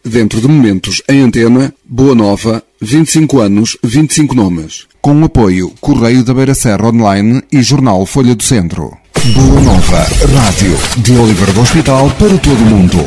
Dentro de momentos em antena, Boa Nova, 25 anos, 25 nomes. Com o apoio Correio da Beira Serra Online e Jornal Folha do Centro. Boa Nova, rádio de Oliver do Hospital para todo o mundo.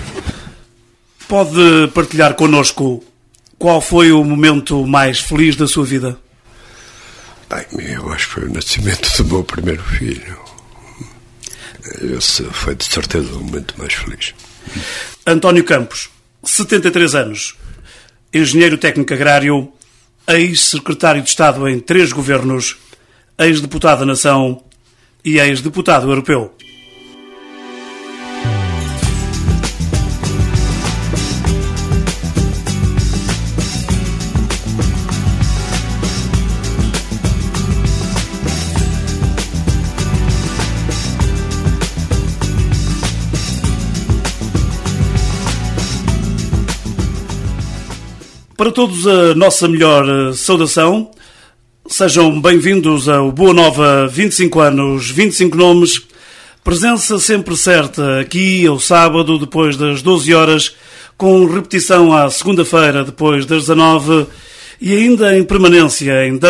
Pode partilhar connosco qual foi o momento mais feliz da sua vida? Bem, eu acho que foi o nascimento do meu primeiro filho. Esse foi de certeza o momento mais feliz. António Campos, 73 anos, engenheiro técnico agrário, ex-secretário de Estado em 3 governos, ex-deputado da Nação e ex-deputado europeu. Para todos a nossa melhor saudação, sejam bem-vindos ao Boa Nova 25 anos, 25 nomes, presença sempre certa aqui ao sábado depois das 12 horas, com repetição à segunda-feira depois das 19 e ainda em permanência em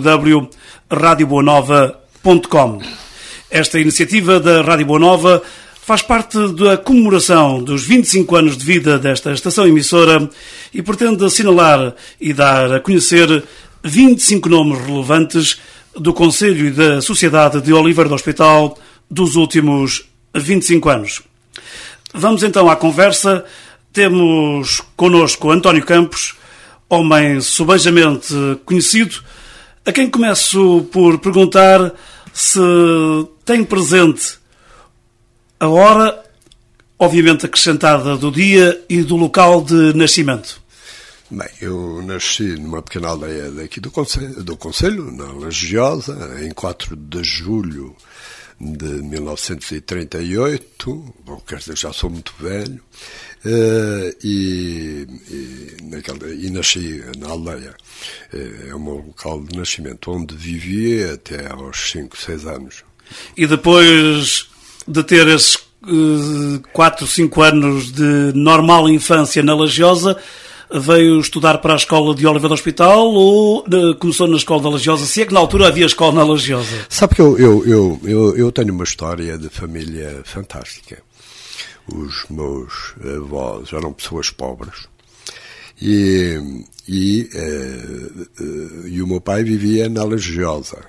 www.radioboanova.com. Esta iniciativa da Rádio Boa Nova faz parte da comemoração dos 25 anos de vida desta estação emissora e pretende assinalar e dar a conhecer 25 nomes relevantes do Conselho e da Sociedade de Oliver do Hospital dos últimos 25 anos. Vamos então à conversa. Temos connosco António Campos, homem subejamente conhecido, a quem começo por perguntar se tem presente a hora, obviamente acrescentada, do dia e do local de nascimento. Bem, eu nasci numa pequena aldeia daqui do Conselho, na Lajeosa, em 4 de julho de 1938, bom, quer dizer, já sou muito velho, e nasci na aldeia. É o meu local de nascimento, onde vivi até aos 5, 6 anos. E depois de ter esses 4, 5 anos de normal infância na Lajeosa, veio estudar para a escola de Oliver do Hospital ou começou na escola da Lajeosa? Se é que na altura havia escola na Lajeosa. Sabe que eu tenho uma história de família fantástica. Os meus avós eram pessoas pobres e o meu pai vivia na Lajeosa.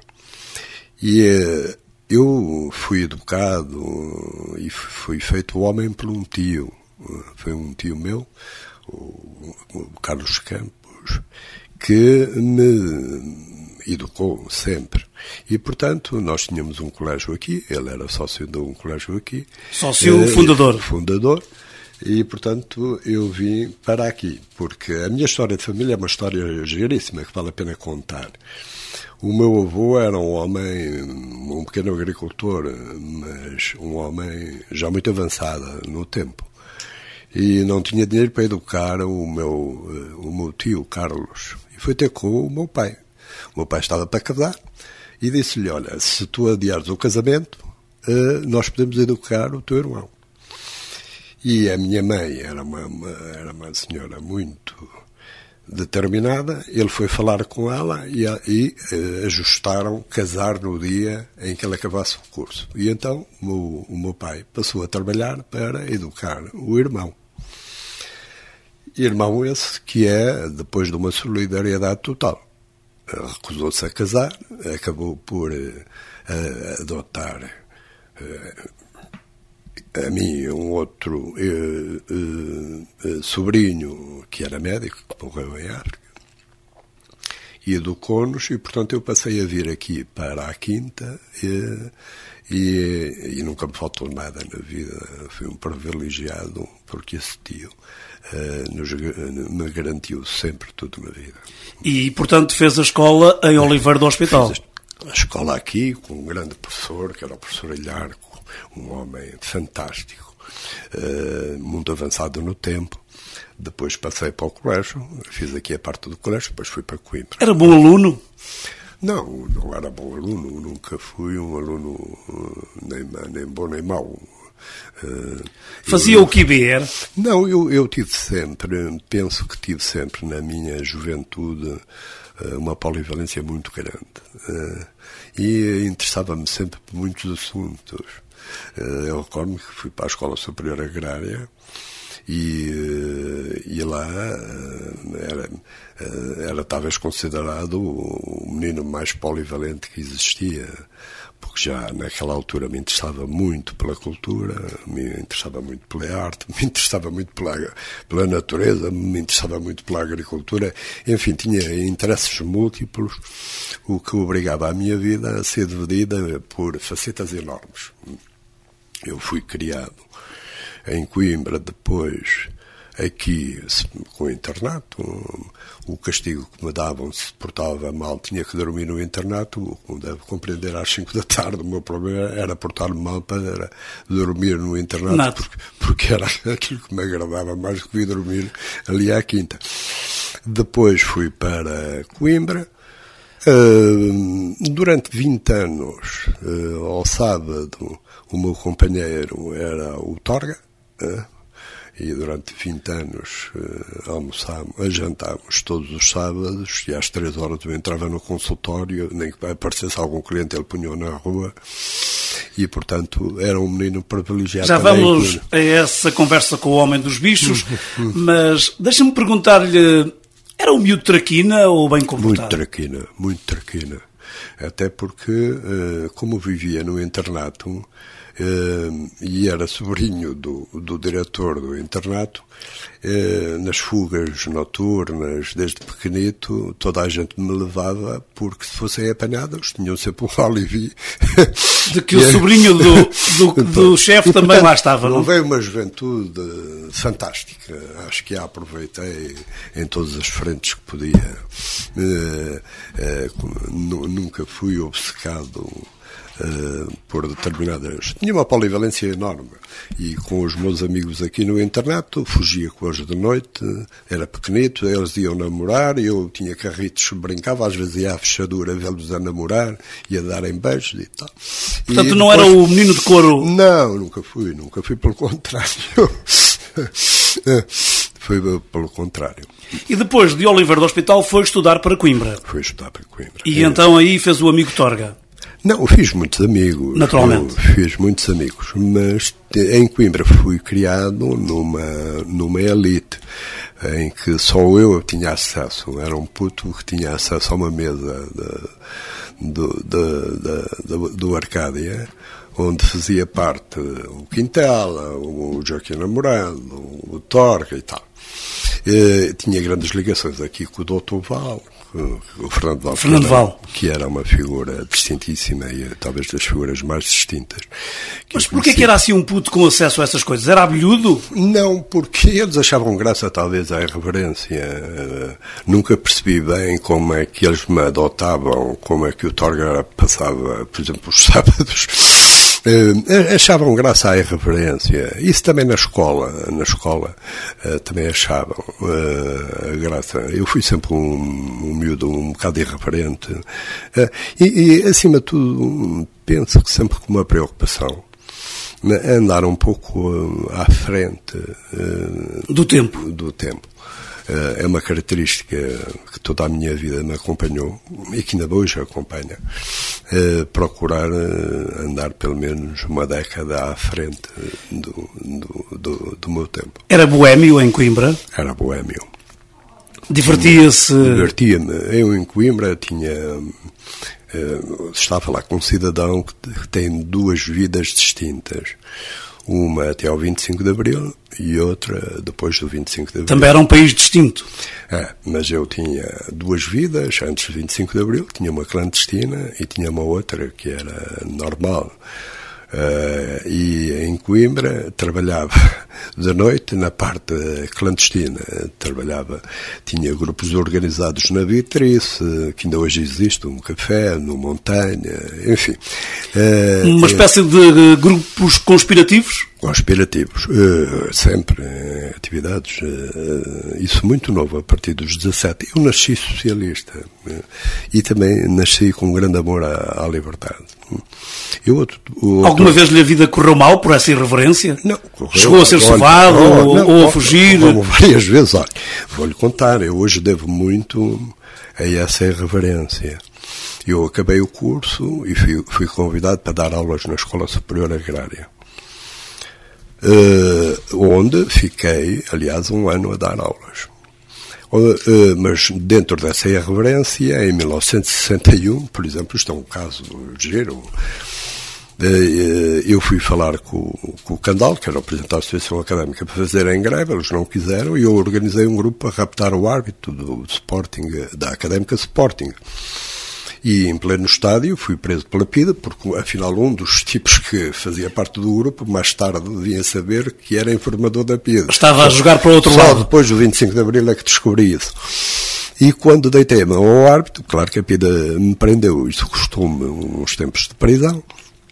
Eu fui educado e fui feito homem por um tio. Foi um tio meu, o Carlos Campos, que me educou sempre. E, portanto, nós tínhamos um colégio aqui, ele era sócio de um colégio aqui. Sócio fundador. Fundador. E, portanto, eu vim para aqui, porque a minha história de família é uma história giríssima, que vale a pena contar. O meu avô era um homem, um pequeno agricultor, mas um homem já muito avançado no tempo. E não tinha dinheiro para educar o meu tio, Carlos. E foi ter com o meu pai. O meu pai estava para casar e disse-lhe, olha, se tu adiares o casamento, nós podemos educar o teu irmão. E a minha mãe era uma senhora muito determinada, ele foi falar com ela e ajustaram casar no dia em que ele acabasse o curso. E então o meu pai passou a trabalhar para educar o irmão. Irmão esse que depois de uma solidariedade total, recusou-se a casar, acabou por adotar a mim um outro sobrinho que era médico, que morreu em África, e educou-nos, e portanto eu passei a vir aqui para a Quinta e nunca me faltou nada na vida. Fui um privilegiado porque esse tio me garantiu sempre tudo na vida. E portanto fez a escola em Oliver do Hospital. Fiz a escola aqui com um grande professor, que era o professor Ilharco, um homem fantástico, muito avançado no tempo. Depois passei para o colégio, fiz aqui a parte do colégio, depois fui para Coimbra. Era bom aluno? Não era bom aluno, nunca fui um aluno nem bom nem mau. Fazia o Kiber? Não, eu tive sempre, penso que tive sempre na minha juventude uma polivalência muito grande. E interessava-me sempre por muitos assuntos. Eu recordo-me que fui para a Escola Superior Agrária e lá era talvez considerado o menino mais polivalente que existia, porque já naquela altura me interessava muito pela cultura, me interessava muito pela arte, me interessava muito pela natureza, me interessava muito pela agricultura, enfim, tinha interesses múltiplos, o que obrigava a minha vida a ser dividida por facetas enormes. Eu fui criado em Coimbra, depois aqui com o internato. O castigo que me davam se portava mal, tinha que dormir no internato, como deve compreender, às 5 da tarde. O meu problema era portar-me mal para dormir no internato, porque era aquilo que me agradava mais do que vir dormir ali à quinta. Depois fui para Coimbra. Durante 20 anos, ao sábado, o meu companheiro era o Torga, e durante 20 anos jantámos todos os sábados, e às 3 horas eu entrava no consultório, nem que aparecesse algum cliente, ele punha-o na rua, e portanto era um menino privilegiado. Já vamos a essa conversa com o homem dos bichos, mas deixa-me perguntar-lhe, era um miúdo traquina ou bem comportado? Muito traquina. Até porque, como vivia no internato, e era sobrinho do diretor do internato, nas fugas noturnas, desde pequenito, toda a gente me levava, porque se fossem apanhados, tinham sempre um alibi. De que o sobrinho do chefe também lá estava, não? Veio uma juventude fantástica. Acho que a aproveitei em todas as frentes que podia. Nunca fui obcecado por determinadas... Tinha uma polivalência enorme, e com os meus amigos aqui no internato fugia com eles de noite, era pequenito, eles iam namorar, eu tinha carritos, brincava, às vezes ia à fechadura vê-los a namorar, ia darem beijos e tal. Portanto, e não depois... era o menino de couro? Não, nunca fui, pelo contrário. Foi pelo contrário. E depois de Oliveira do Hospital foi estudar para Coimbra? Foi estudar para Coimbra. E então aí fez o amigo Torga? Não, fiz muitos amigos. Naturalmente. Fiz muitos amigos, mas em Coimbra fui criado numa elite em que só eu tinha acesso. Era um puto que tinha acesso a uma mesa do Arcádia, onde fazia parte o Quintal, o Joaquim Namorado, o Torga e tal. Tinha grandes ligações aqui com o Dr. Val, o Fernando Val, que era uma figura distintíssima e talvez das figuras mais distintas. Mas porquê que era assim um puto com acesso a essas coisas? Era abelhudo? Não, porque eles achavam graça talvez à irreverência. Nunca percebi bem como é que eles me adotavam, como é que o Torga passava, por exemplo, os sábados. Achavam graça à irreverência. Isso também na escola também achavam graça. Eu fui sempre um miúdo um bocado irreverente, e acima de tudo penso que sempre com uma preocupação, andar um pouco à frente do tempo. É uma característica que toda a minha vida me acompanhou e que ainda hoje acompanha. Procurar andar pelo menos uma década à frente do meu tempo. Era boémio em Coimbra? Era boémio. Divertia-se? Divertia-me. Eu em Coimbra estava lá com um cidadão que tem duas vidas distintas. Uma até ao 25 de Abril e outra depois do 25 de Abril. Também era um país distinto. Mas eu tinha duas vidas antes do 25 de Abril. Tinha uma clandestina e tinha uma outra que era normal. E em Coimbra trabalhava de noite especialmente na parte clandestina. Trabalhava, tinha grupos organizados na Vitrice, que ainda hoje existe, um café, no Montanha, enfim. Uma espécie de grupos conspirativos? Conspirativos, sempre, atividades, isso muito novo, a partir dos 17. Eu nasci socialista e também nasci com um grande amor à liberdade. Alguma vez lhe a vida correu mal por essa irreverência? Não. Correu, chegou a ser sovado ou a fugir? Várias vezes, olha, vou-lhe contar, eu hoje devo muito a essa irreverência. Eu acabei o curso e fui convidado para dar aulas na Escola Superior Agrária. Onde fiquei, aliás, um ano a dar aulas. Mas dentro dessa irreverência, em 1961, por exemplo, isto é um caso giro, eu fui falar com o Candal, que era o presidente da Associação Académica, para fazer em greve, eles não quiseram, e eu organizei um grupo para raptar o árbitro do Sporting, da Académica Sporting. E em pleno estádio fui preso pela PIDE, porque afinal um dos tipos que fazia parte do grupo, mais tarde devia saber que era informador da PIDE. Estava a jogar para o outro lado. Só depois do 25 de Abril é que descobri isso. E quando deitei a mão ao árbitro, claro que a PIDE me prendeu, isso custou-me uns tempos de prisão.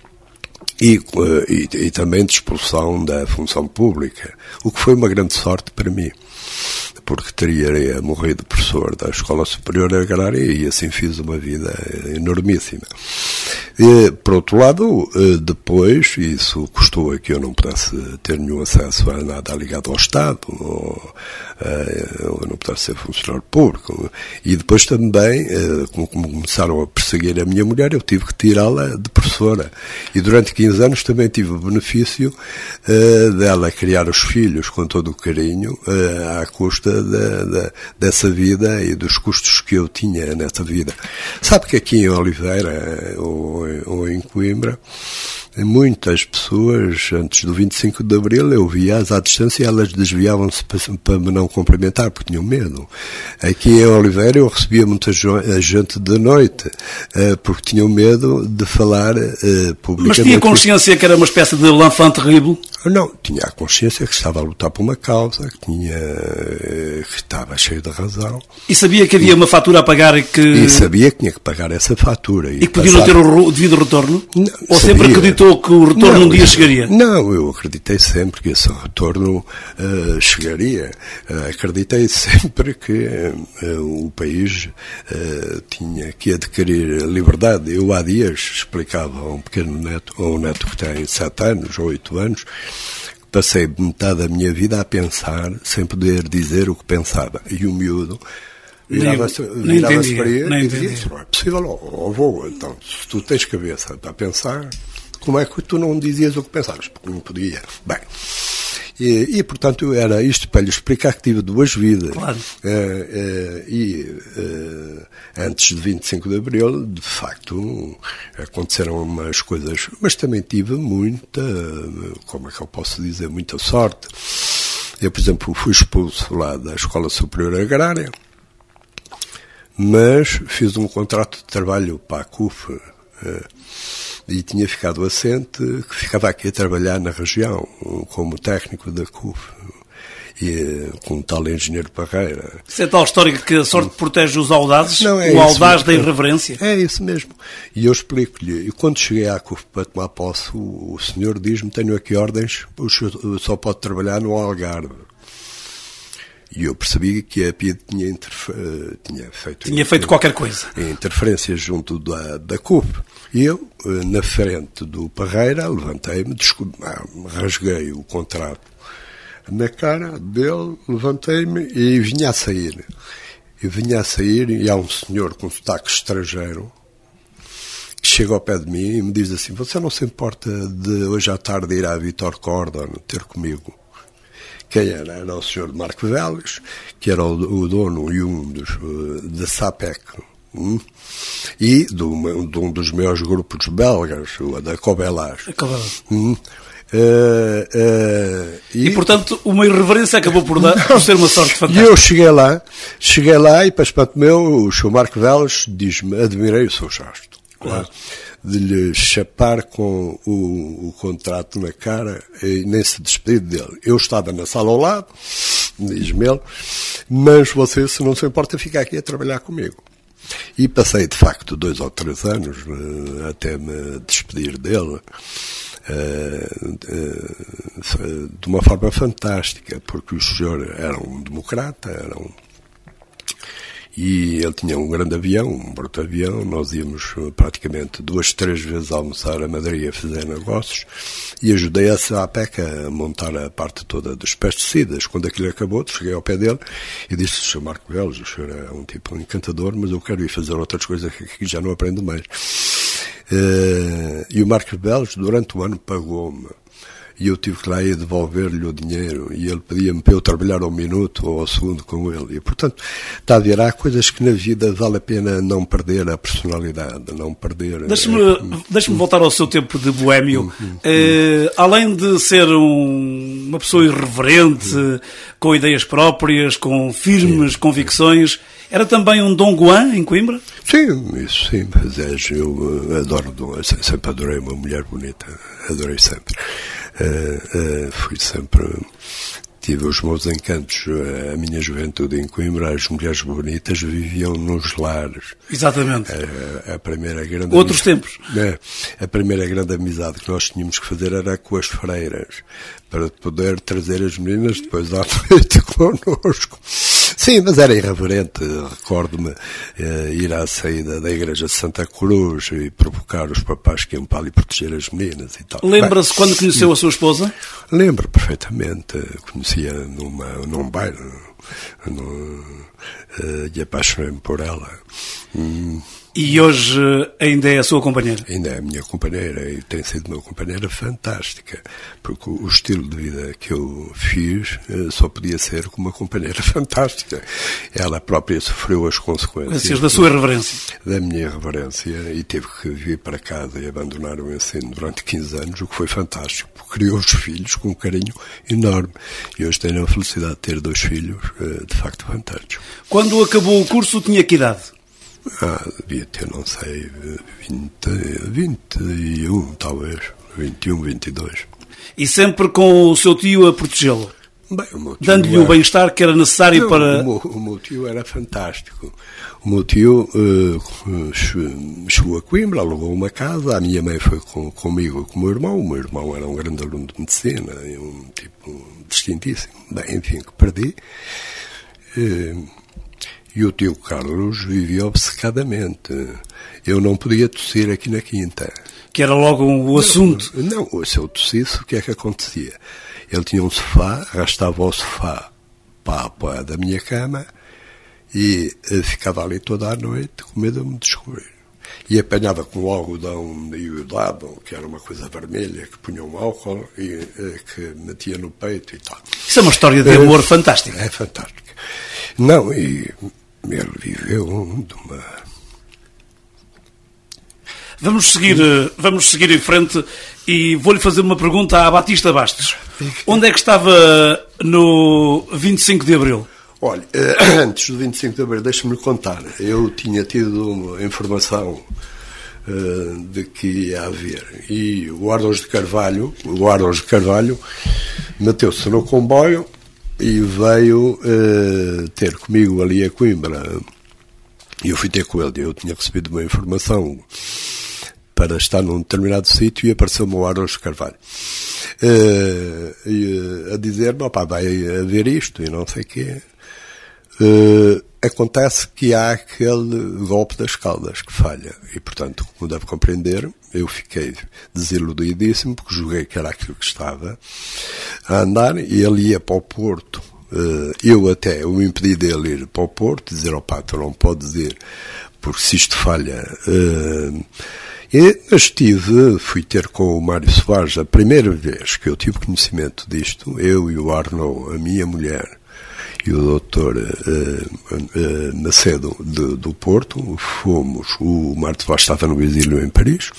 E também de expulsão da função pública, o que foi uma grande sorte para mim, porque teria morrido professor da Escola Superior Agrária e assim fiz uma vida enormíssima. E, por outro lado, depois, isso custou a que eu não pudesse ter nenhum acesso a nada ligado ao Estado, ou não pudesse ser funcionário público. E depois também, como começaram a perseguir a minha mulher, eu tive que tirá-la de professora. E durante 15 anos também tive o benefício dela criar os filhos com todo o carinho, à custa dessa vida e dos custos que eu tinha nessa vida. Sabe que aqui em Oliveira, ou em Coimbra, muitas pessoas, antes do 25 de Abril, eu via-as à distância e elas desviavam-se para me não cumprimentar, porque tinham medo. Aqui em Oliveira eu recebia muita gente de noite, porque tinham medo de falar publicamente. Mas tinha consciência que era uma espécie de l'enfant terrible? Não, tinha a consciência que estava a lutar por uma causa, que estava cheio de razão. E sabia que havia uma fatura a pagar e sabia que tinha que pagar essa fatura. E que podia não ter o devido retorno? Não, ou sabia. Sempre acreditou que o retorno um dia chegaria? Não, eu acreditei sempre que esse retorno chegaria. Acreditei sempre que o país tinha que adquirir liberdade. Eu há dias explicava a um pequeno neto, a um neto que tem 7 anos ou 8 anos, passei metade da minha vida a pensar, sem poder dizer o que pensava. E o miúdo virava-se para ele e dizia: isso não é possível, avô, então, se tu tens cabeça para pensar, como é que tu não dizias o que pensavas? Porque não podia. Bem, e portanto, era isto para lhe explicar que tive 2 vidas. Claro. Antes de 25 de Abril, de facto, aconteceram umas coisas, mas também tive muita, como é que eu posso dizer, muita sorte. Eu, por exemplo, fui expulso lá da Escola Superior Agrária, mas fiz um contrato de trabalho para a CUF, e tinha ficado assente, que ficava aqui a trabalhar na região, como técnico da CUF, e com o tal engenheiro Parreira. Isso é tal história que a sorte protege os audazes? Não, o audaz da irreverência? É isso mesmo. E eu explico-lhe, e quando cheguei à CUF para tomar posse, o senhor diz-me: tenho aqui ordens, só pode trabalhar no Algarve. E eu percebi que a PIDE tinha feito qualquer coisa. Interferência junto da CUF. E eu, na frente do Parreira, levantei-me, rasguei o contrato na cara dele, levantei-me e vinha a sair. E há um senhor com sotaque estrangeiro que chega ao pé de mim e me diz assim: você não se importa de hoje à tarde ir à Vitor Cordon ter comigo? Quem era? Era o senhor Marco Vélez, que era o dono e um da SAPEC, e de um dos maiores grupos belgas, da Cobelas. E, portanto, uma irreverência acabou por ser uma sorte fantástica. E eu cheguei lá e, para espanto meu, o senhor Marco Vélez diz-me: admirei o seu gesto. Claro. de lhe chapar com o contrato na cara e nem se despedir dele. Eu estava na sala ao lado, diz-me ele, mas você, se não se importa, fica aqui a trabalhar comigo. E passei, de facto, 2 ou 3 anos até me despedir dele, de uma forma fantástica, porque o senhor era um democrata, e ele tinha um grande avião, um porta-avião. Nós íamos praticamente 2, 3 vezes almoçar a Madrid a fazer negócios, e ajudei a APEC a montar a parte toda dos pesticidas. Quando aquilo acabou, cheguei ao pé dele e disse: Sr. Marco Belos, o senhor é um tipo encantador, mas eu quero ir fazer outras coisas que aqui já não aprendo mais. E o Marcos Belos, durante o ano, pagou-me. E eu tive que lá ir devolver-lhe o dinheiro, e ele pedia-me para eu trabalhar ao minuto ou ao segundo com ele. E, portanto, está a ver, há coisas que na vida vale a pena não perder a personalidade, não perder... Deixe-me voltar ao seu tempo de boémio. Além de ser uma pessoa irreverente, com ideias próprias, com firmes convicções, era também um Dom Juan em Coimbra? Sim, isso sim, mas eu adoro, sempre adorei uma mulher bonita, adorei sempre. Fui sempre, tive os meus encantos. A minha juventude em Coimbra, as mulheres bonitas viviam nos lares. Exatamente. A primeira grande Outros tempos. A primeira grande amizade que nós tínhamos que fazer era com as freiras, para poder trazer as meninas depois à noite connosco. Sim, mas era irreverente. Recordo-me ir à saída da igreja de Santa Cruz e provocar os papás que iam para ali proteger as meninas e tal. Lembra-se quando conheceu a sua esposa? Lembro perfeitamente. Conhecia num bairro e apaixonei-me por ela. E hoje ainda é a sua companheira? Ainda é a minha companheira, e tem sido uma companheira fantástica, porque o estilo de vida que eu fiz só podia ser com uma companheira fantástica. Ela própria sofreu as consequências da sua irreverência. Da minha irreverência, e teve que vir para casa e abandonar o ensino durante 15 anos, o que foi fantástico, porque criou os filhos com um carinho enorme. E hoje tenho a felicidade de ter 2 filhos, de facto fantásticos. Quando acabou o curso, tinha que idade? Devia ter, não sei, 21, talvez, 21, 22. E sempre com o seu tio a protegê-lo? Dando-lhe o bem-estar que era necessário para... O meu tio era fantástico. O meu tio chegou a Coimbra, alugou uma casa, a minha mãe foi comigo e com o meu irmão. O meu irmão era um grande aluno de medicina, um tipo distintíssimo. Enfim, que perdi. E o tio Carlos vivia obcecadamente. Eu não podia tossir aqui na quinta. Que era logo o assunto. Não, se eu tossisse, o que é que acontecia? Ele tinha um sofá, arrastava o sofá para a apoia da minha cama e ficava ali toda a noite com medo de me descobrir. E apanhava com o algodão iodado, que era uma coisa vermelha, que punha um álcool e que metia no peito e tal. Isso é uma história de amor fantástica. É fantástica. Não, e ele viveu de uma... Vamos seguir em frente e vou-lhe fazer uma pergunta à Batista Bastos. Onde é que estava no 25 de Abril? Olha, antes do 25 de Abril, deixa-me contar. Eu tinha tido uma informação de que ia haver. E o Ardos de Carvalho meteu-se no comboio e veio ter comigo ali a Coimbra. E eu fui ter com ele. Eu tinha recebido uma informação para estar num determinado sítio e apareceu-me o Ardos de Carvalho. A dizer-me, vai haver isto e não sei o quê. Acontece que há aquele golpe das Caldas que falha. E, portanto, como deve compreender, eu fiquei desiludidíssimo, porque julguei que era aquilo que estava a andar, e ele ia para o Porto. Eu até o impedi dele ir para o Porto, dizer, tu não podes ir, porque se isto falha... fui ter com o Mário Soares a primeira vez que eu tive conhecimento disto, eu e o Arnaud, a minha mulher, e o doutor Macedo do Porto, fomos, o Mário Soares estava no exílio em Paris.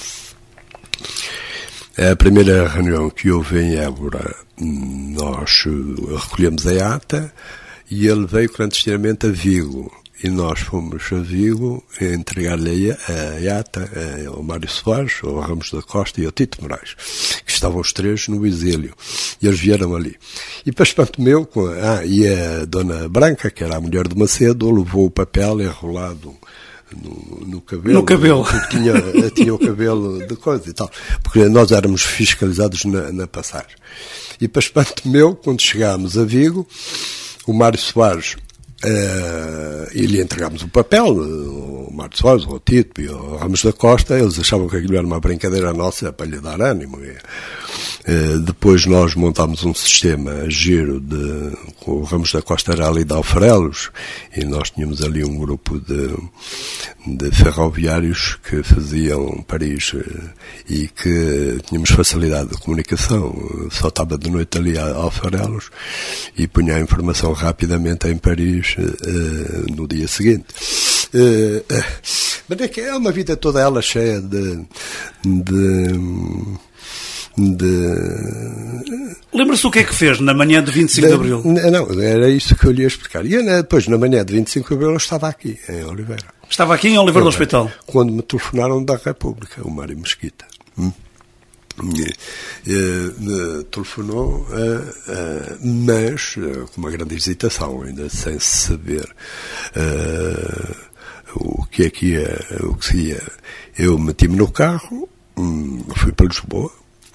A primeira reunião que houve em Évora, nós recolhemos a ata e ele veio clandestinamente a Vigo. e nós fomos a Vigo entregar-lhe a ata ao Mário Soares, ao Ramos da Costa e ao Tito Moraes, que estavam os três no exílio, e eles vieram ali. E para espanto meu, e a Dona Branca, que era a mulher de Macedo, levou o papel enrolado no cabelo. No cabelo. Tinha o cabelo de coisa e tal. Porque nós éramos fiscalizados na passagem. E para espanto meu, quando chegámos a Vigo, o Mário Soares, e lhe entregámos o papel, o Mário Soares, o Tito e o Ramos da Costa, eles achavam que aquilo era uma brincadeira nossa para lhe dar ânimo. Depois nós montámos um sistema giro o Ramos da Costa era ali de Alfarelos, e nós tínhamos ali um grupo de ferroviários que faziam Paris, e que tínhamos facilidade de comunicação, só estava de noite ali a Alfarelos e punha a informação rapidamente em Paris no dia seguinte. Mas é que é uma vida toda ela cheia de Lembra-se o que é que fez na manhã de 25 de Abril? Não, era isso que eu lhe ia explicar. E depois, na manhã de 25 de Abril, eu estava aqui, em Oliveira. Estava aqui em Oliveira do Hospital? Quando me telefonaram da República, o Mário Mesquita. Telefonou, mas com uma grande hesitação, ainda sem saber o que é que ia, o que se ia. Eu meti-me no carro, fui para Lisboa,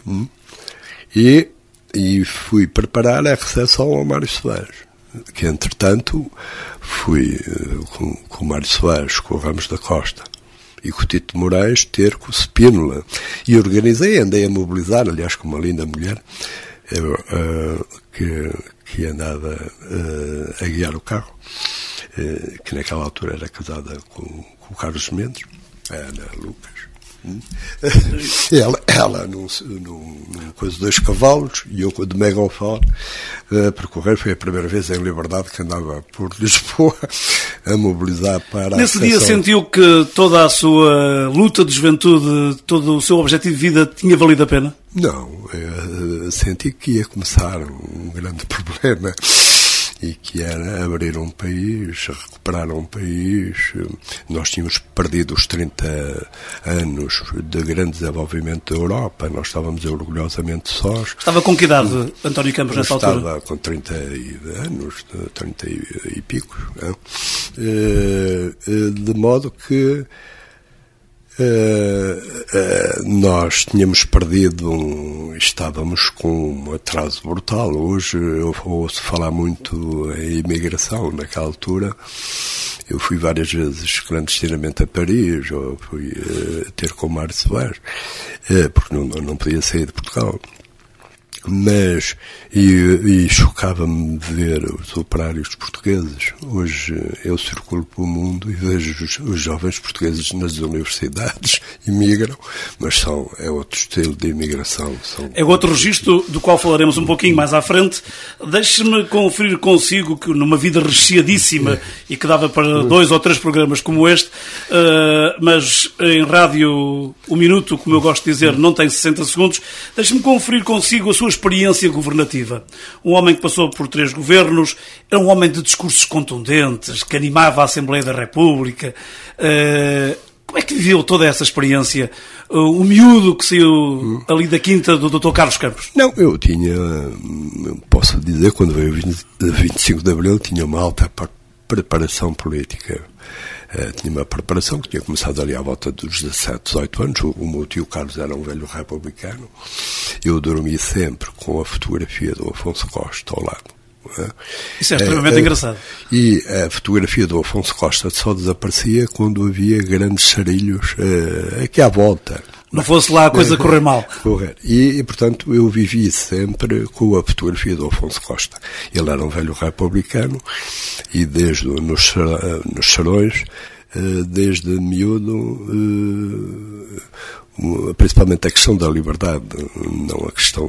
e fui preparar a recepção ao Mário Soares, que entretanto fui com o Mário Soares, com o Ramos da Costa e com o Tito Moraes ter com o Spínola, e andei a mobilizar, aliás, com uma linda mulher que andava a guiar o carro, que naquela altura era casada com o Carlos Mendes, a Ana Lucas. Ela num coisa de 2 cavalos e eu de megafone percorrer. Foi a primeira vez em liberdade que andava por Lisboa a mobilizar para Nesse dia sentiu que toda a sua luta de juventude, todo o seu objetivo de vida tinha valido a pena? Não, senti que ia começar um grande problema, e que era abrir um país, recuperar um país. Nós tínhamos perdido os 30 anos de grande desenvolvimento da Europa, nós estávamos orgulhosamente sós. Estava com que idade, António Campos, nessa altura? Estava com 30 anos, 30 e pico, não? De modo que nós tínhamos perdido, estávamos com um atraso brutal. Hoje eu ouço falar muito em imigração. Naquela altura eu fui várias vezes clandestinamente a Paris, ou fui ter com o Mário Soares, porque não podia sair de Portugal. Mas, e chocava-me ver os operários portugueses. Hoje eu circulo pelo mundo e vejo os jovens portugueses nas universidades, imigram, mas é outro estilo de imigração. É outro registro do qual falaremos um pouquinho mais à frente. Deixe-me conferir consigo que numa vida recheadíssima e que dava para 2 ou 3 programas como este, mas em rádio o minuto, como eu gosto de dizer, não tem 60 segundos, deixe-me conferir consigo a sua experiência governativa. Um homem que passou por 3 governos, era um homem de discursos contundentes, que animava a Assembleia da República. Como é que viveu toda essa experiência? O miúdo que saiu ali da quinta do Dr. Carlos Campos? Não, eu posso dizer, quando veio 25 de Abril, tinha uma alta preparação política. Tinha uma preparação que tinha começado ali à volta dos 17, 18 anos. O meu tio Carlos era um velho republicano. Eu dormi sempre com a fotografia do Afonso Costa ao lado. Isso é extremamente engraçado. E a fotografia do Afonso Costa só desaparecia quando havia grandes sarilhos aqui à volta. Não fosse lá a coisa correr mal. E, portanto, eu vivi sempre com a fotografia do Afonso Costa. Ele era um velho republicano e desde nos salões, desde miúdo, principalmente a questão da liberdade, não a questão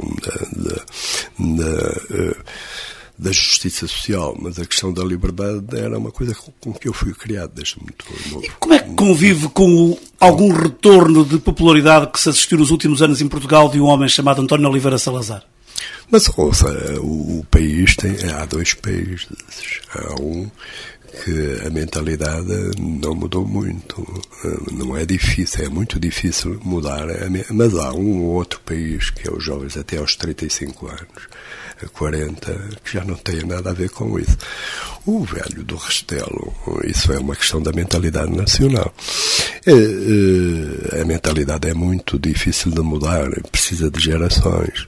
da justiça social, mas a questão da liberdade era uma coisa com que eu fui criado desde muito novo. E como é que convive com algum retorno de popularidade que se assistiu nos últimos anos em Portugal de um homem chamado António Oliveira Salazar? Mas, ouça, o país há dois países. Há um que a mentalidade não mudou muito. Não é difícil, é muito difícil mudar. Mas há um ou outro país, que é os jovens até aos 35 anos, 40, que já não tem nada a ver com isso. O velho do Restelo, isso é uma questão da mentalidade nacional. A mentalidade é muito difícil de mudar, precisa de gerações.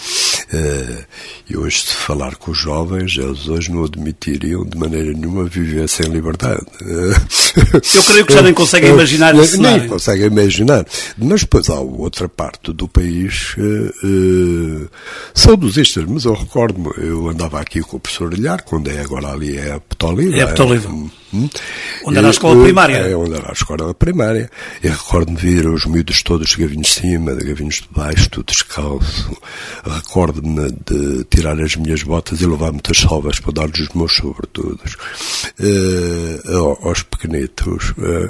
E hoje, se falar com os jovens, eles hoje não admitiriam de maneira nenhuma viver sem liberdade. Eu creio que já nem conseguem imaginar esse cenário. Nem conseguem imaginar. Mas depois há outra parte do país saudosistas, mas eu recordo-me, eu andava aqui com o professor Ilhar, quando é agora ali é a Petoliva. É a Petoliva. Onde era a escola primária. É onde era a escola primária. Eu recordo-me ver os miúdos todos de gavinhos de cima, de gavinhos de baixo, tudo descalço. Recordo-me de tirar as minhas botas e levar muitas sovas para dar-lhes os meus sobretudos. Aos pequenitos,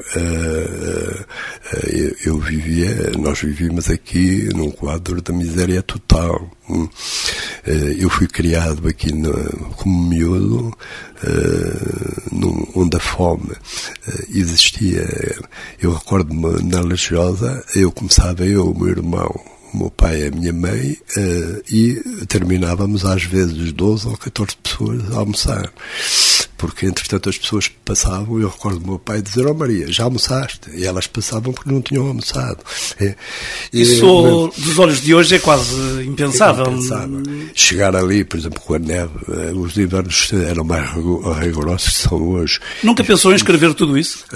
nós vivíamos aqui num quadro da miséria total. Eu fui criado aqui como miúdo, onde a fome existia. Eu recordo-me na Lajejosa, o meu irmão, o meu pai e a minha mãe, e terminávamos às vezes 12 ou 14 pessoas a almoçar. Porque, entretanto, as pessoas passavam, eu recordo o meu pai dizer: Maria, já almoçaste? E elas passavam porque não tinham almoçado. Isso, dos olhos de hoje, é quase impensável. Chegar ali, por exemplo, com a neve, os invernos eram mais rigorosos que são hoje. Nunca pensou em escrever tudo isso?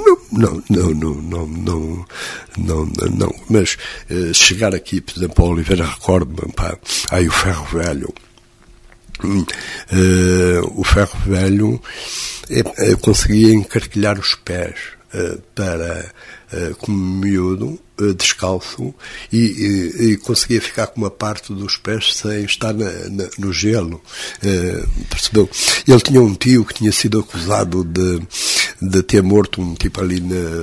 Não. Mas chegar aqui, por exemplo, a Oliveira, recordo-me, aí o Ferro Velho. O Ferro Velho conseguia encarquilhar os pés para, como miúdo, descalço, e conseguia ficar com uma parte dos pés sem estar no gelo. Percebeu? Ele tinha um tio que tinha sido acusado de ter morto um tipo ali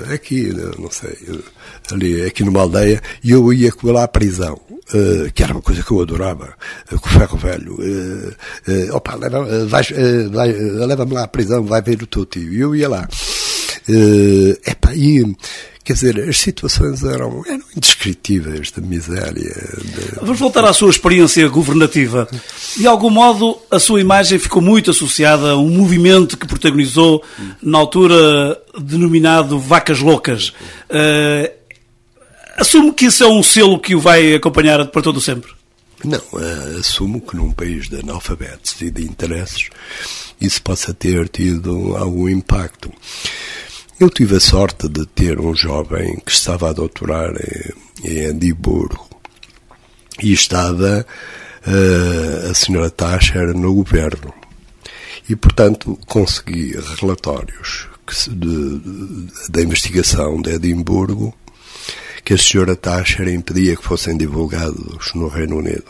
aqui numa aldeia, e eu ia com ele à prisão. Que era uma coisa que eu adorava, com o Ferro Velho. Leva-me lá à prisão, vai ver o teu tio. E eu ia lá. Quer dizer, as situações eram indescritíveis de miséria. Vamos voltar à sua experiência governativa. De algum modo, a sua imagem ficou muito associada a um movimento que protagonizou na altura denominado Vacas Loucas. Assumo que isso é um selo que o vai acompanhar para todo o sempre? Não, assumo que num país de analfabetos e de interesses isso possa ter tido algum impacto. Eu tive a sorte de ter um jovem que estava a doutorar em Edimburgo e estava a senhora Thatcher no governo. E, portanto, consegui relatórios da investigação de Edimburgo que a senhora Thatcher impedia que fossem divulgados no Reino Unido.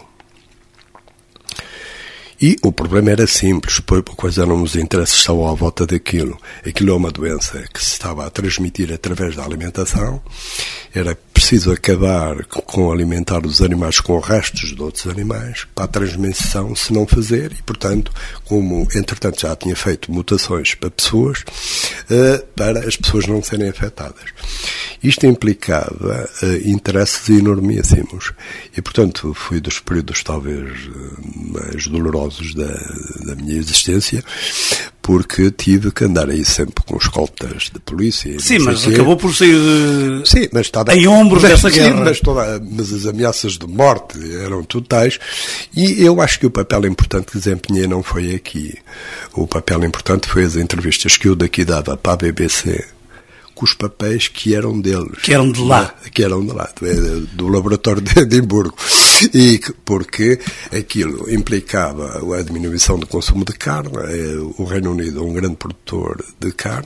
E o problema era simples, pois eram os interesses que estavam à volta daquilo. Aquilo é uma doença que se estava a transmitir através da alimentação. Era preciso acabar com alimentar os animais com restos de outros animais, para a transmissão se não fazer, e, portanto, como, entretanto, já tinha feito mutações para pessoas, para as pessoas não serem afetadas. Isto implicava interesses enormíssimos. E, portanto, foi dos períodos talvez mais dolorosos da minha existência, porque tive que andar aí sempre com escoltas de polícia. Sim, mas acabou por sair em ombros dessa guerra. Mas as ameaças de morte eram totais, e eu acho que o papel importante que desempenhei não foi aqui. O papel importante foi as entrevistas que eu daqui dava para a BBC, com os papéis que eram deles. Que eram de lá. Do laboratório de Edimburgo. E porque aquilo implicava a diminuição do consumo de carne. O Reino Unido é um grande produtor de carne.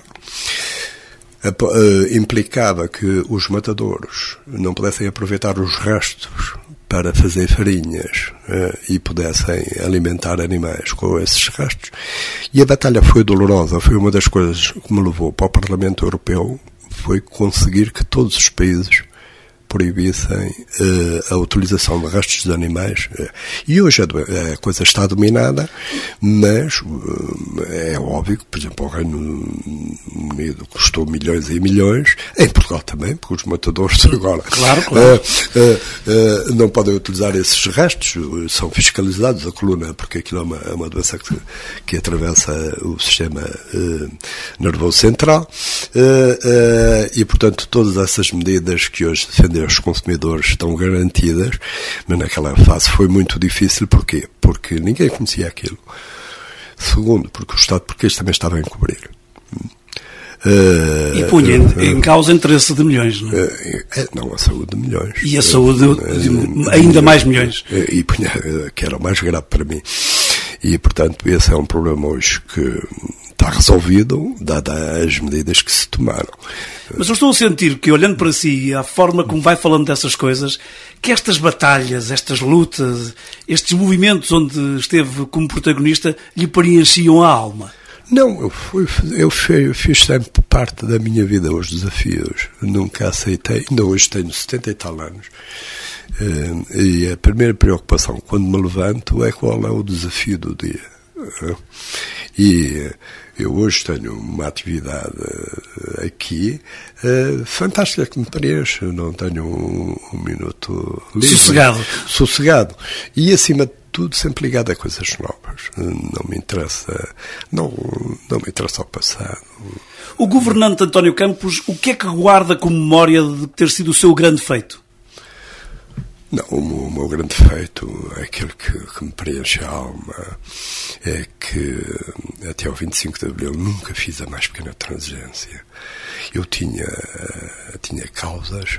Implicava que os matadouros não pudessem aproveitar os restos para fazer farinhas e pudessem alimentar animais com esses restos. E a batalha foi dolorosa. Foi uma das coisas que me levou para o Parlamento Europeu, foi conseguir que todos os países proibissem a utilização de restos de animais. E hoje a coisa está dominada, mas é óbvio que, por exemplo, o Reino Unido custou milhões e milhões, em Portugal também, porque os matadores agora claro. Não podem utilizar esses restos, são fiscalizados a coluna, porque aquilo é uma doença que atravessa o sistema nervoso central, e portanto todas essas medidas que hoje defendem os consumidores estão garantidas, mas naquela fase foi muito difícil. Porquê? Porque ninguém conhecia aquilo. Segundo, porque o Estado português também estava a encobrir. E punha em causa interesse de milhões, não é? Não, a saúde de milhões. E a saúde de ainda mais milhões. E punha, que era o mais grave para mim. E, portanto, esse é um problema hoje que está resolvido, dadas as medidas que se tomaram. Mas eu estou a sentir que, olhando para si, a forma como vai falando dessas coisas, que estas batalhas, estas lutas, estes movimentos onde esteve como protagonista, lhe preenchiam a alma. Não, eu fiz sempre parte da minha vida os desafios. Nunca aceitei, ainda hoje tenho 70 e tal anos. E a primeira preocupação quando me levanto é qual é o desafio do dia. E eu hoje tenho uma atividade aqui fantástica que me preenche. Não tenho um minuto livre. Sossegado. E acima de tudo sempre ligado a coisas novas. Não me interessa o passado. O governante António Campos, o que é que guarda como memória de ter sido o seu grande feito? Não, o meu grande feito é aquilo que me preenche a alma, é que até ao 25 de Abril nunca fiz a mais pequena transigência. Eu tinha causas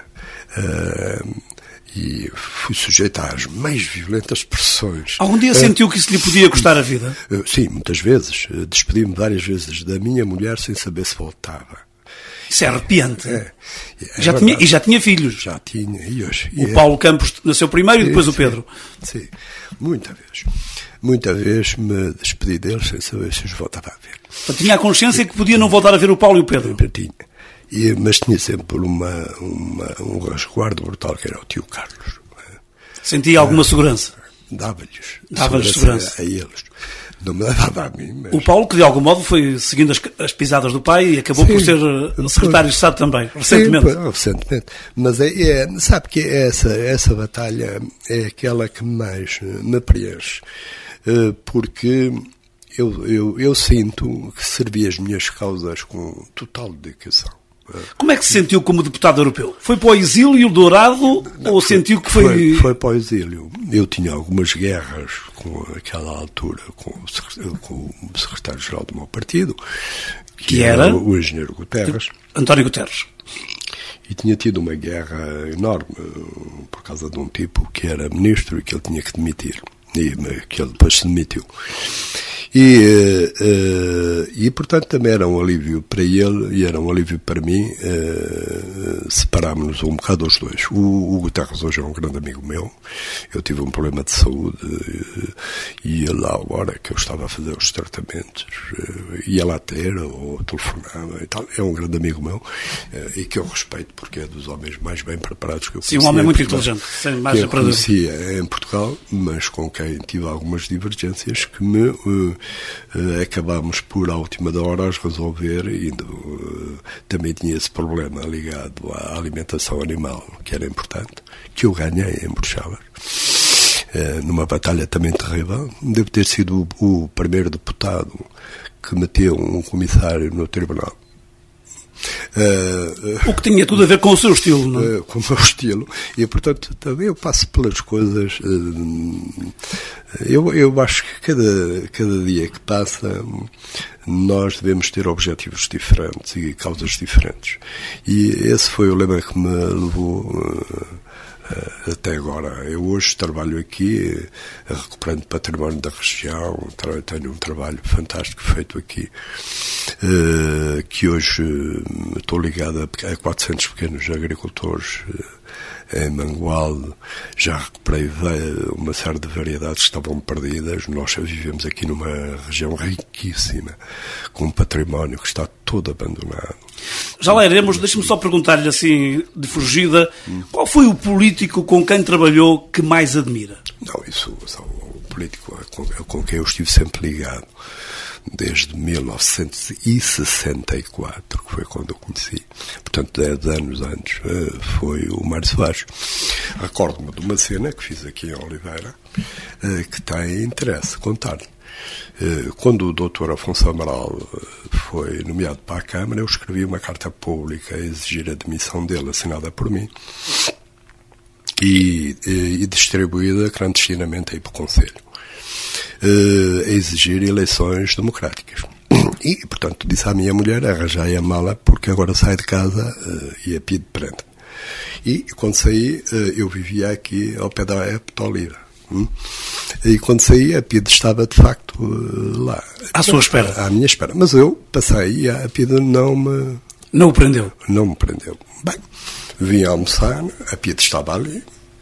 e fui sujeito às mais violentas pressões. Algum dia sentiu que isso lhe podia custar a vida? Sim, muitas vezes. Despedi-me várias vezes da minha mulher sem saber se voltava. Isso é arrepiante. Já Já tinha filhos. Já tinha, e hoje. O Paulo Campos nasceu primeiro e depois o Pedro. Sim, muita vez. Muita vez me despedi deles sem saber se os voltava a ver. Eu tinha a consciência que podia não voltar a ver o Paulo e o Pedro. Eu tinha. Mas tinha sempre um resguardo brutal, que era o tio Carlos. Sentia alguma segurança? Dava-lhes segurança a eles. Não me dava a mim. Mas... O Paulo, que de algum modo foi seguindo as pisadas do pai e acabou por ser secretário de Estado também, recentemente. Sim, recentemente. Mas sabe que essa batalha é aquela que mais me preenche. Porque eu sinto que servi as minhas causas com total dedicação. Como é que se sentiu como deputado europeu? Foi para o exílio dourado ou sentiu que foi... Foi para o exílio. Eu tinha algumas guerras com aquela altura com o secretário-geral do meu partido, que era o engenheiro Guterres. António Guterres. E tinha tido uma guerra enorme por causa de um tipo que era ministro e que ele tinha que demitir. E que ele depois se demitiu. E portanto também era um alívio para ele e era um alívio para mim separámos-nos um bocado os dois. O Guterres hoje é um grande amigo meu. Eu tive um problema de saúde e ele, à hora que eu estava a fazer os tratamentos, ia lá ter ou telefonava e tal. É um grande amigo meu e que eu respeito porque é dos homens mais bem preparados que eu conhecia. Sim, um homem muito inteligente, sem mais que eu conhecia em Portugal, mas com quem tive algumas divergências que acabámos por, à última hora, as resolver. Também tinha esse problema ligado à alimentação animal, que era importante, que eu ganhei em Bruxelas, numa batalha também terrível. Devo ter sido o primeiro deputado que meteu um comissário no tribunal. O que tinha tudo a ver com o seu estilo, não é? Com o meu estilo. E, portanto, também eu passo pelas coisas. Eu acho que cada dia que passa nós devemos ter objetivos diferentes e causas diferentes. E esse foi o lema que me levou até agora. Eu hoje trabalho aqui recuperando património da região, tenho um trabalho fantástico feito aqui, que hoje estou ligado a 400 pequenos agricultores em Mangualde. Já recuperei uma série de variedades que estavam perdidas. Nós vivemos aqui numa região riquíssima, com um património que está todo abandonado. Já lá iremos. Deixe-me só perguntar-lhe assim, de fugida, qual foi o político com quem trabalhou que mais admira? Não, isso é o político com quem eu estive sempre ligado. Desde 1964, que foi quando eu conheci, portanto 10 anos antes, foi o Mário Soares. Recordo-me de uma cena que fiz aqui em Oliveira, que tem interesse contar-lhe. Quando o Dr. Afonso Amaral foi nomeado para a Câmara, eu escrevi uma carta pública a exigir a demissão dele, assinada por mim, e distribuída clandestinamente aí para o Conselho. A exigir eleições democráticas. E, portanto, disse à minha mulher, arranjai a mala, porque agora saio de casa e a PIDE prende. E, quando saí, eu vivia aqui ao pé da Epitolira. E, quando saí, a PIDE estava, de facto, lá. À sua espera? À minha espera. Mas eu passei e a PIDE não me... Não o prendeu? Não me prendeu. Bem, vim almoçar, a PIDE estava ali,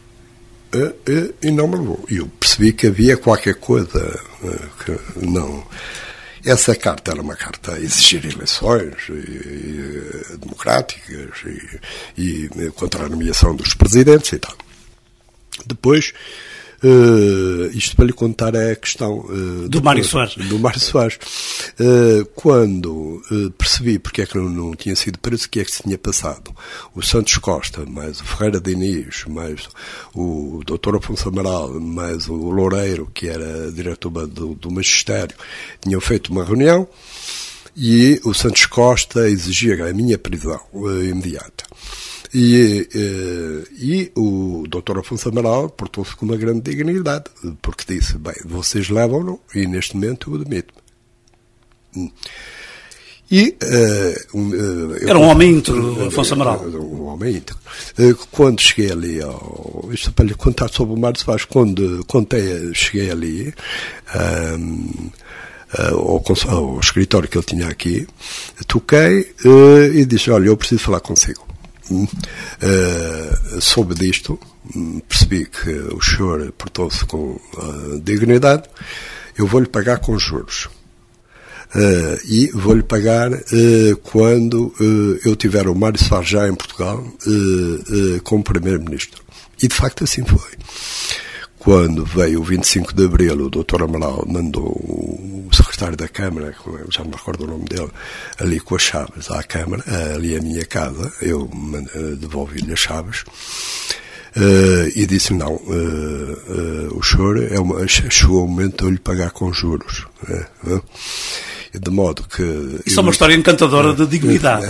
e não me levou. E eu percebi que havia qualquer coisa que não... Essa carta era uma carta a exigir eleições democráticas e contra a nomeação dos presidentes e tal. Depois, isto para lhe contar é a questão do Mário Soares. Do Mário Soares. Quando percebi porque é que não tinha sido preso, o que é que se tinha passado. O Santos Costa, mais o Ferreira Diniz, mais o Dr. Afonso Amaral, mais o Loureiro, que era diretor do Magistério, tinham feito uma reunião e o Santos Costa exigia a minha prisão imediata. E o Dr. Afonso Amaral portou-se com uma grande dignidade, porque disse, bem, vocês levam-no e neste momento eu demito-me. Era um homem íntegro, Afonso Amaral. Um homem íntegro. Quando cheguei ali, isto para lhe contar sobre o Mário Soares, quando cheguei ali, ao escritório que ele tinha aqui, toquei e disse, olha, eu preciso falar consigo. Soube disto, percebi que o senhor portou-se com dignidade, eu vou-lhe pagar com juros. E vou-lhe pagar quando eu tiver o Mário Soares já em Portugal como Primeiro-Ministro. E de facto assim foi. Quando veio o 25 de Abril, o Dr. Amaral mandou o secretário da Câmara, já não me recordo o nome dele, ali com as chaves à Câmara, ali à minha casa, eu devolvi-lhe as chaves, e disse, não, o senhor, chegou o momento de eu lhe pagar com juros. De modo que... Isso é uma história encantadora de dignidade.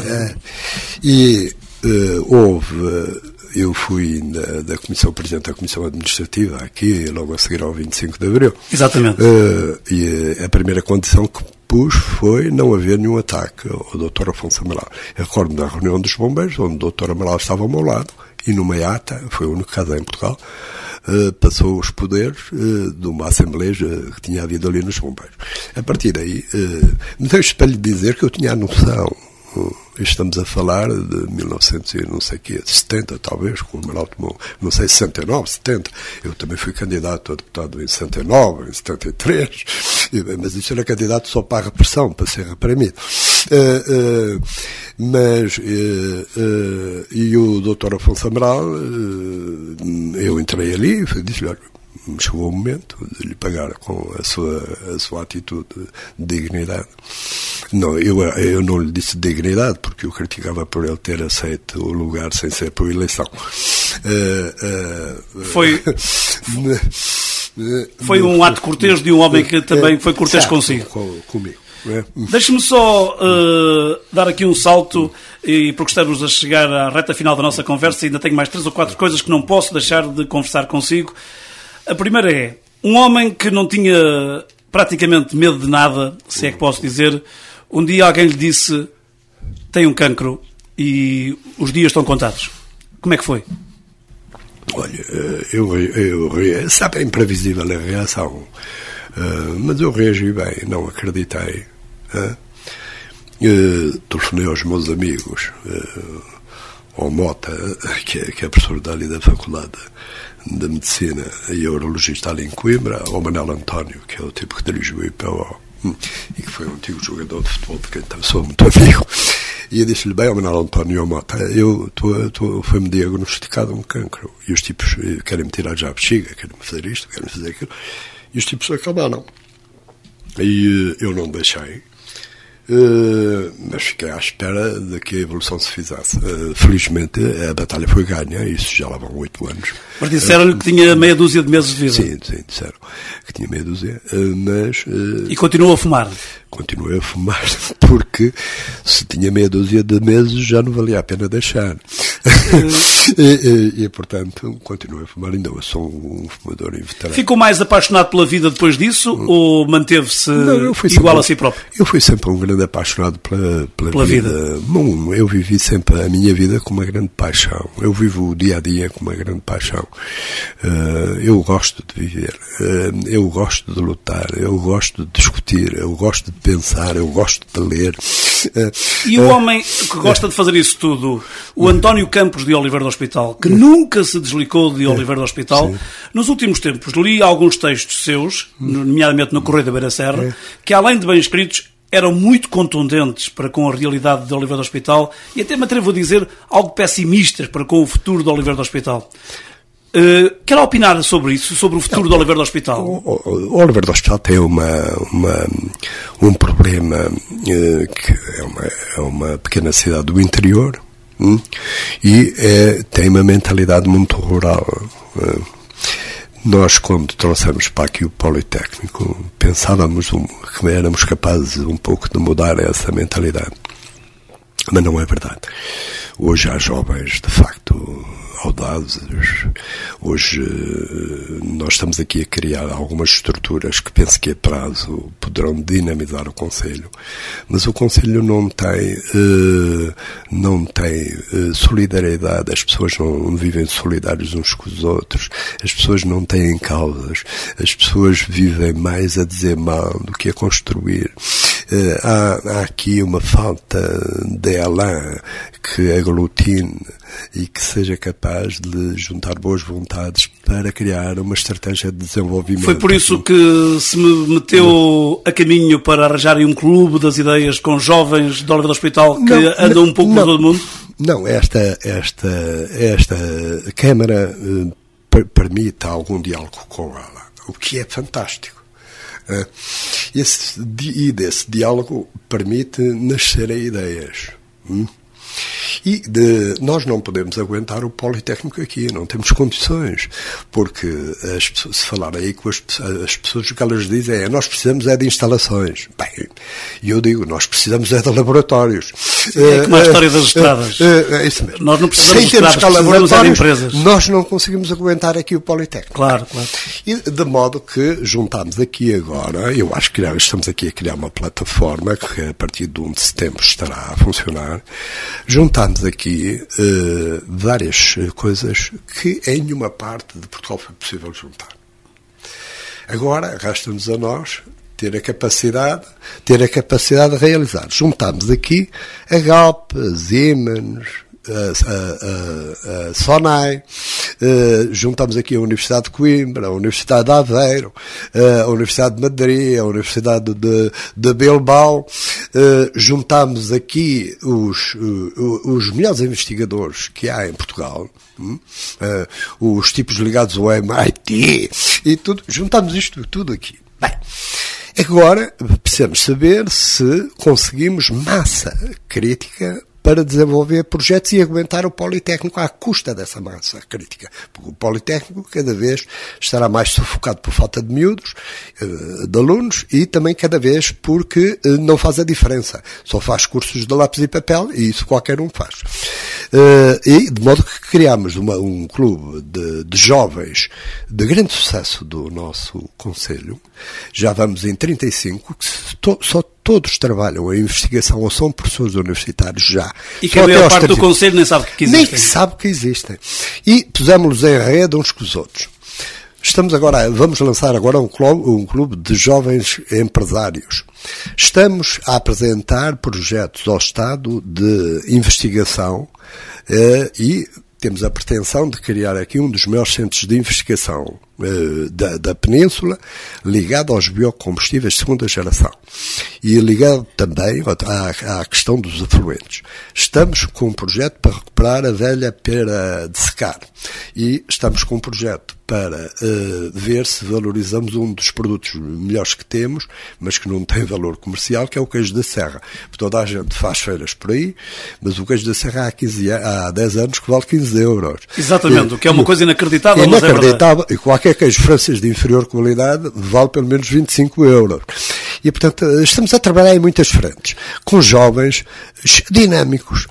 Eu fui da Comissão, Presidente da Comissão Administrativa, aqui, logo a seguir ao 25 de Abril. Exatamente. E a primeira condição que pus foi não haver nenhum ataque ao Dr. Afonso Amaral. Eu recordo da reunião dos bombeiros, onde o Dr. Amaral estava ao meu lado, e numa ata, foi o único caso em Portugal, passou os poderes de uma Assembleia que tinha havido ali nos bombeiros. A partir daí, me deixo para lhe dizer que eu tinha a noção. Estamos a falar de 1970, talvez, com o Amaral tomou, não sei, 69, 70. Eu também fui candidato a deputado em 69, em 73, mas isso era candidato só para a repressão, para ser reprimido. E o Dr. Afonso Amaral, eu entrei ali e disse-lhe, olha, chegou o momento de lhe pagar com a sua atitude de dignidade. Não, eu não lhe disse dignidade, porque eu criticava por ele ter aceito o lugar sem ser por eleição. Foi um ato cortês de um homem que também foi cortês consigo. Comigo. Deixe-me só dar aqui um salto, e porque estamos a chegar à reta final da nossa conversa, ainda tenho mais 3 ou 4 coisas que não posso deixar de conversar consigo. A primeira é, um homem que não tinha praticamente medo de nada, se é que posso dizer, um dia alguém lhe disse, tem um cancro e os dias estão contados. Como é que foi? Olha, sabe, é imprevisível a reação, mas eu reagi bem, não acreditei. Telefonei aos meus amigos, ao Mota, que é professor dali da Faculdade de Medicina e urologista ali em Coimbra, ao Manuel António, que é o tipo que dirige o IPO, e que foi um antigo jogador de futebol de quem sou muito amigo, E eu disse-lhe, bem, Manuel António Mota, foi-me diagnosticado um cancro. E os tipos querem me tirar já a bexiga, querem me fazer isto, querem me fazer aquilo. E os tipos acabaram. E eu não deixei. Mas fiquei à espera de que a evolução se fizesse. Felizmente a batalha foi ganha, isso já lá vão 8 anos. Mas disseram-lhe que tinha meia dúzia de meses de vida. Sim, disseram que tinha meia dúzia, mas... E continuou a fumar? Continuei a fumar, porque se tinha meia dúzia de meses já não valia a pena deixar. E portanto, continuei a fumar, ainda eu sou um fumador inveterado. Ficou mais apaixonado pela vida depois disso ou manteve-se igual a si próprio? Eu fui sempre um grande apaixonado pela vida. Bom, eu vivi sempre a minha vida com uma grande paixão. Eu vivo o dia a dia com uma grande paixão. Eu gosto de viver, eu gosto de lutar, eu gosto de discutir, eu gosto de pensar, eu gosto de ler. E o homem que gosta de fazer isso tudo, o António Campos de Oliveira do Hospital, que nunca se desligou de Oliveira do Hospital, sim. Nos últimos tempos li alguns textos seus, nomeadamente no Correio da Beira Serra, que além de bem escritos, eram muito contundentes para com a realidade de Oliveira do Hospital e até me atrevo a dizer algo pessimistas para com o futuro de Oliveira do Hospital. Quer opinar sobre isso, sobre o futuro do Oliveira do Hospital? O Oliveira do Hospital tem um problema que é uma pequena cidade do interior e tem uma mentalidade muito rural. Nós, quando trouxemos para aqui o Politécnico, pensávamos que éramos capazes um pouco de mudar essa mentalidade. Mas não é verdade. Hoje há jovens, de facto, audazes. Hoje nós estamos aqui a criar algumas estruturas que penso que a prazo poderão dinamizar o Conselho. Mas o Conselho não tem solidariedade, as pessoas não vivem solidários uns com os outros, as pessoas não têm causas, as pessoas vivem mais a dizer mal do que a construir. Há aqui uma falta de elan que aglutine e que seja capaz de juntar boas vontades para criar uma estratégia de desenvolvimento. Foi por isso que se me meteu a caminho para arranjarem um clube das ideias com jovens de Oliveira do Hospital que andam um pouco por todo o mundo? Não, esta Câmara permite algum diálogo com ela, o que é fantástico. E desse diálogo permite nascerem ideias. E nós não podemos aguentar o Politécnico aqui, não temos condições, porque se falar aí com as pessoas, o que elas dizem é: nós precisamos de instalações. Bem, e eu digo, nós precisamos de laboratórios. É como a história das estradas. É isso mesmo. Nós não precisamos de estradas, precisamos de empresas. Nós não conseguimos aguentar aqui o Politécnico. Claro. E de modo que juntámos aqui agora, eu acho que estamos aqui a criar uma plataforma que a partir de 1 de setembro estará a funcionar. Juntámos aqui várias coisas que em nenhuma parte de Portugal foi possível juntar. Agora, resta-nos a nós ter a capacidade de realizar. Juntámos aqui a Galp, a Siemens, a Sonai, juntamos aqui a Universidade de Coimbra, a Universidade de Aveiro, a Universidade de Madrid, a Universidade de Bilbao, juntamos aqui os melhores investigadores que há em Portugal, os tipos ligados ao MIT e tudo, juntamos isto tudo aqui. Bem, agora precisamos saber se conseguimos massa crítica para desenvolver projetos e aguentar o Politécnico à custa dessa massa crítica. Porque o Politécnico cada vez estará mais sufocado por falta de miúdos, de alunos, e também cada vez porque não faz a diferença. Só faz cursos de lápis e papel, e isso qualquer um faz. E de modo que criámos um clube de jovens de grande sucesso do nosso Conselho. Já vamos em 35, que só todos trabalham em investigação ou são professores universitários já. E que a maior parte do Conselho nem sabe que existem. Nem sabe que existem. E pusemos-los em rede uns com os outros. Vamos lançar agora um clube de jovens empresários. Estamos a apresentar projetos ao Estado de investigação e temos a pretensão de criar aqui um dos maiores centros de investigação da Península, ligado aos biocombustíveis de segunda geração e ligado também à questão dos afluentes. Estamos com um projeto para recuperar a velha pera de secar e estamos com um projeto para ver se valorizamos um dos produtos melhores que temos, mas que não tem valor comercial, que é o queijo da Serra. Toda a gente faz feiras por aí, mas o queijo da Serra há 10 anos que vale 15 euros. Exatamente, o que é uma coisa inacreditável. Inacreditável, e qualquer queijo francês de inferior qualidade vale pelo menos 25 euros. E, portanto, estamos a trabalhar em muitas frentes, com jovens dinâmicos.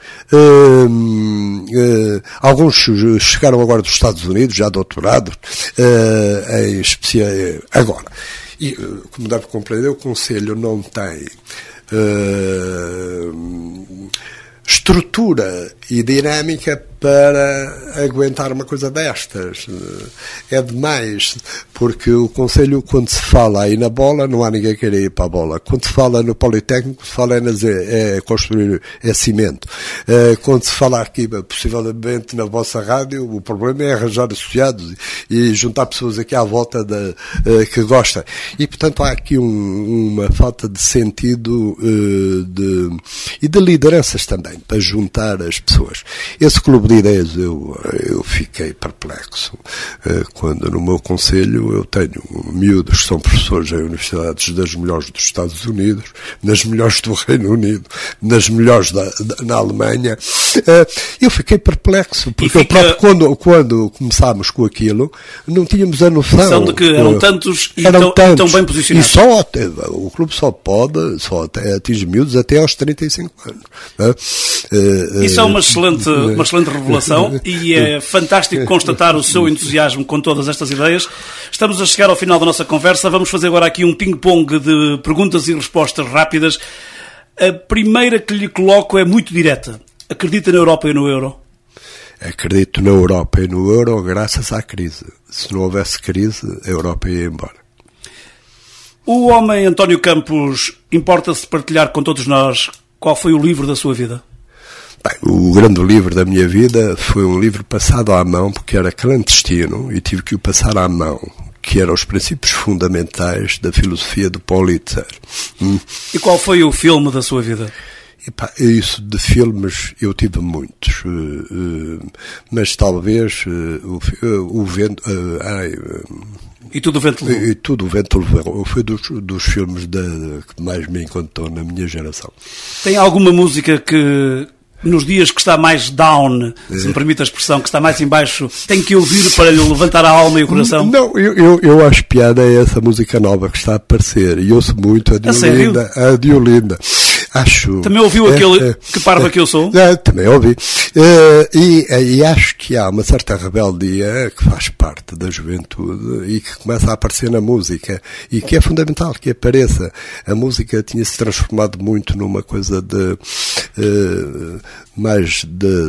Alguns chegaram agora dos Estados Unidos, já doutorados, em especial. Agora, e, como deve compreender, o Conselho não tem estrutura e dinâmica para aguentar uma coisa destas. É demais, porque o Conselho, quando se fala aí na bola, não há ninguém querer ir para a bola. Quando se fala no Politécnico, se fala construir cimento. Quando se fala aqui, possivelmente na vossa rádio, o problema é arranjar associados e juntar pessoas aqui à volta que gostam. E, portanto, há aqui uma falta de sentido e de lideranças também, para juntar as pessoas. Esse clube de ideias eu fiquei perplexo quando no meu conselho eu tenho miúdos que são professores em universidades das melhores dos Estados Unidos, nas melhores do Reino Unido, nas melhores na Alemanha. Eu fiquei perplexo, porque quando começámos com aquilo, não tínhamos a noção de que eram tantos e tão bem posicionados. E o clube só atinge miúdos até aos 35 anos. Isso é uma excelente revelação e é fantástico constatar o seu entusiasmo com todas estas ideias. Estamos a chegar ao final da nossa conversa. Vamos fazer agora aqui um ping-pong de perguntas e respostas rápidas. A primeira que lhe coloco é muito direta. Acredita na Europa e no euro? Acredito na Europa e no euro graças à crise. Se não houvesse crise, a Europa ia embora. O homem António Campos importa-se de partilhar com todos nós qual foi o livro da sua vida? Bem, o grande livro da minha vida foi um livro passado à mão, porque era clandestino e tive que o passar à mão, que eram os princípios fundamentais da filosofia do Pulitzer. E qual foi o filme da sua vida? Isso de filmes eu tive muitos, mas talvez o vento... E Tudo o Vento Levou? E Tudo o Vento Levou. Foi dos filmes que mais me encantou na minha geração. Tem alguma música que, nos dias que está mais down, se me permite a expressão, que está mais em baixo, tem que ouvir para lhe levantar a alma e o coração? Não, eu acho piada é essa música nova que está a aparecer. E ouço muito a Diolinda. Acho... Também ouviu aquele Que Parva Que Eu Sou? Também ouvi. E acho que há uma certa rebeldia que faz parte da juventude e que começa a aparecer na música e que é fundamental que apareça. A música tinha-se transformado muito numa coisa mais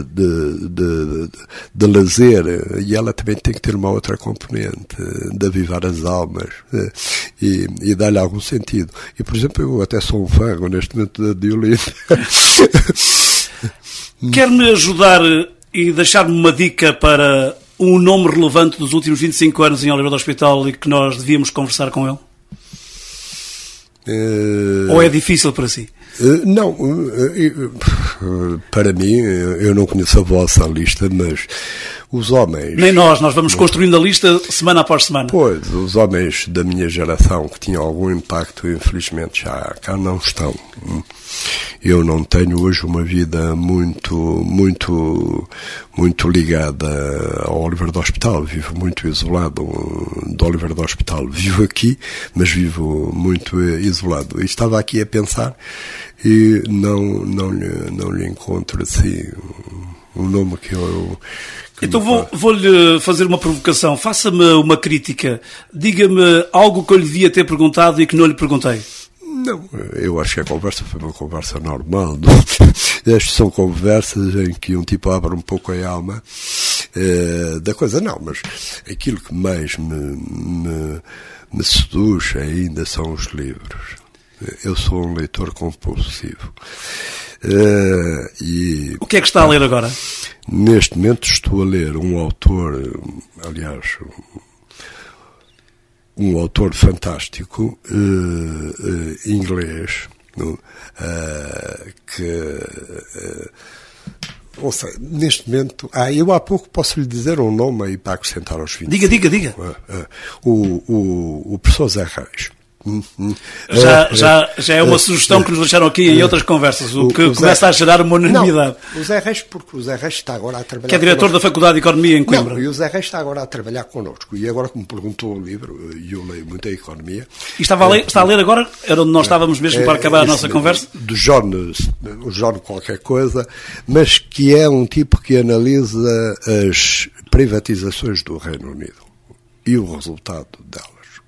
de lazer, e ela também tem que ter uma outra componente de avivar as almas e dar-lhe algum sentido. E, por exemplo, eu até sou um fã neste momento de Olinda. Quer-me ajudar e deixar-me uma dica para um nome relevante dos últimos 25 anos em Oliveira do Hospital e que nós devíamos conversar com ele? Ou é difícil para si? Não, para mim, eu não conheço a vossa lista, mas os homens... Nem nós vamos construindo a lista semana após semana. Pois, os homens da minha geração que tinham algum impacto, infelizmente já cá não estão. Eu não tenho hoje uma vida muito ligada ao Oliveira do Hospital. Vivo muito isolado do Oliveira do Hospital. Vivo aqui, mas vivo muito isolado. E estava aqui a pensar e não lhe encontro assim um nome que eu... Então vou-lhe fazer uma provocação. Faça-me uma crítica. Diga-me algo que eu lhe devia ter perguntado e que não lhe perguntei. Não, eu acho que a conversa foi uma conversa normal. Estas são conversas em que um tipo abre um pouco a alma da coisa. Não, mas aquilo que mais me seduz ainda são os livros. Eu sou um leitor compulsivo. O que é que está a ler agora? Neste momento estou a ler um autor, aliás, um autor fantástico, inglês, ou seja, neste momento... eu há pouco posso lhe dizer um nome aí para acrescentar aos 20. Diga. O professor Zé Reis. Já é uma sugestão que nos deixaram aqui em outras conversas, o que começa a gerar uma unanimidade. Não, o Zé Reis, porque o Zé Reis está agora a trabalhar... Que é diretor da Faculdade de Economia em Coimbra. Não, e o Zé Reis está agora a trabalhar connosco. E agora que me perguntou o livro, e eu leio muito a economia... E está a ler agora? Era onde nós estávamos mesmo para acabar a nossa conversa? Do John qualquer coisa, mas que é um tipo que analisa as privatizações do Reino Unido e o resultado delas.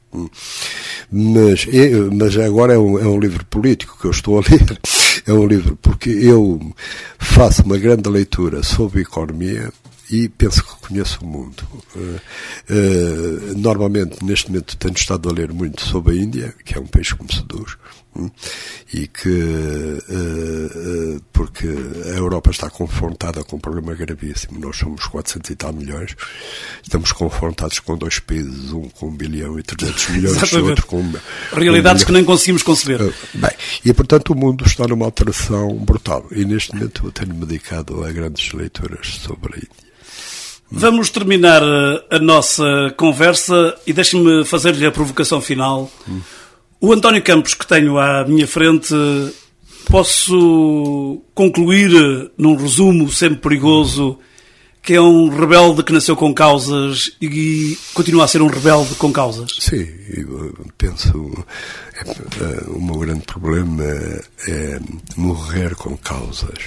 Mas agora é um livro político que eu estou a ler. É um livro porque eu faço uma grande leitura sobre economia e penso que conheço o mundo. Normalmente, neste momento, tenho estado a ler muito sobre a Índia, que é um país que me seduz, e que, porque a Europa está confrontada com um problema gravíssimo. Nós somos 400 e tal milhões, estamos confrontados com dois países, um com 1 bilhão e 300 milhões, outro com... Realidades que nem conseguimos conceber. Bem, e portanto o mundo está numa alteração brutal, e neste momento eu tenho-me dedicado a grandes leituras sobre a Índia. Vamos terminar a nossa conversa e deixe-me fazer-lhe a provocação final. O António Campos, que tenho à minha frente, posso concluir, num resumo sempre perigoso, que é um rebelde que nasceu com causas e continua a ser um rebelde com causas? Sim, eu penso, o meu grande problema é morrer com causas.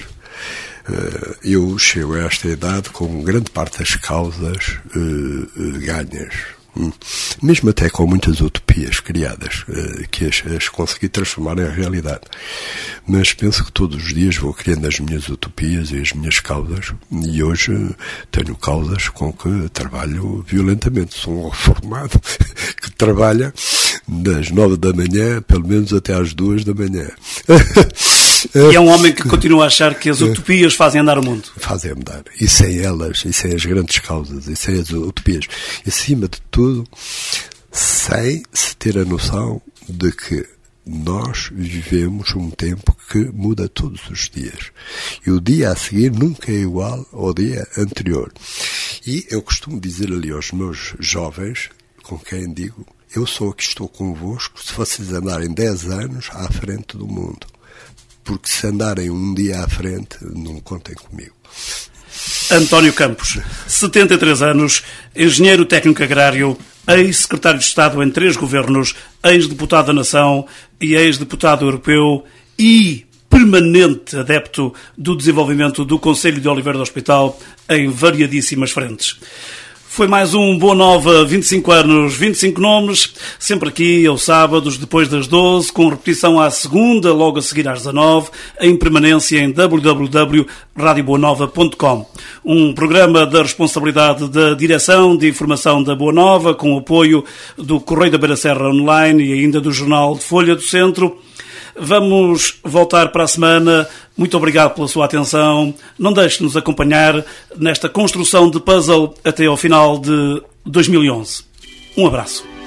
Eu chego a esta idade com grande parte das causas ganhas. Mesmo até com muitas utopias criadas, que as consegui transformar em realidade. Mas penso que todos os dias vou criando as minhas utopias e as minhas causas, e hoje tenho causas com que trabalho violentamente. Sou um reformado que trabalha das 9 da manhã, pelo menos até às 2 da manhã. E é um homem que continua a achar que as utopias fazem andar o mundo. Fazem andar. E sem elas, e sem as grandes causas, e sem as utopias. E, acima de tudo, sem se ter a noção de que nós vivemos um tempo que muda todos os dias. E o dia a seguir nunca é igual ao dia anterior. E eu costumo dizer ali aos meus jovens, com quem digo, eu sou aqui, estou convosco, se vocês andarem 10 anos à frente do mundo. Porque se andarem um dia à frente, não contem comigo. António Campos, 73 anos, engenheiro técnico agrário, ex-secretário de Estado em 3 governos, ex-deputado da Nação e ex-deputado europeu e permanente adepto do desenvolvimento do Conselho de Oliveira do Hospital em variadíssimas frentes. Foi mais um Boa Nova, 25 anos, 25 nomes, sempre aqui aos sábados, depois das 12, com repetição à segunda, logo a seguir às 19, em permanência em www.radioboanova.com. Um programa da responsabilidade da Direção de Informação da Boa Nova, com o apoio do Correio da Beira Serra Online e ainda do Jornal de Folha do Centro. Vamos voltar para a semana. Muito obrigado pela sua atenção. Não deixe de nos acompanhar nesta construção de puzzle até ao final de 2011. Um abraço.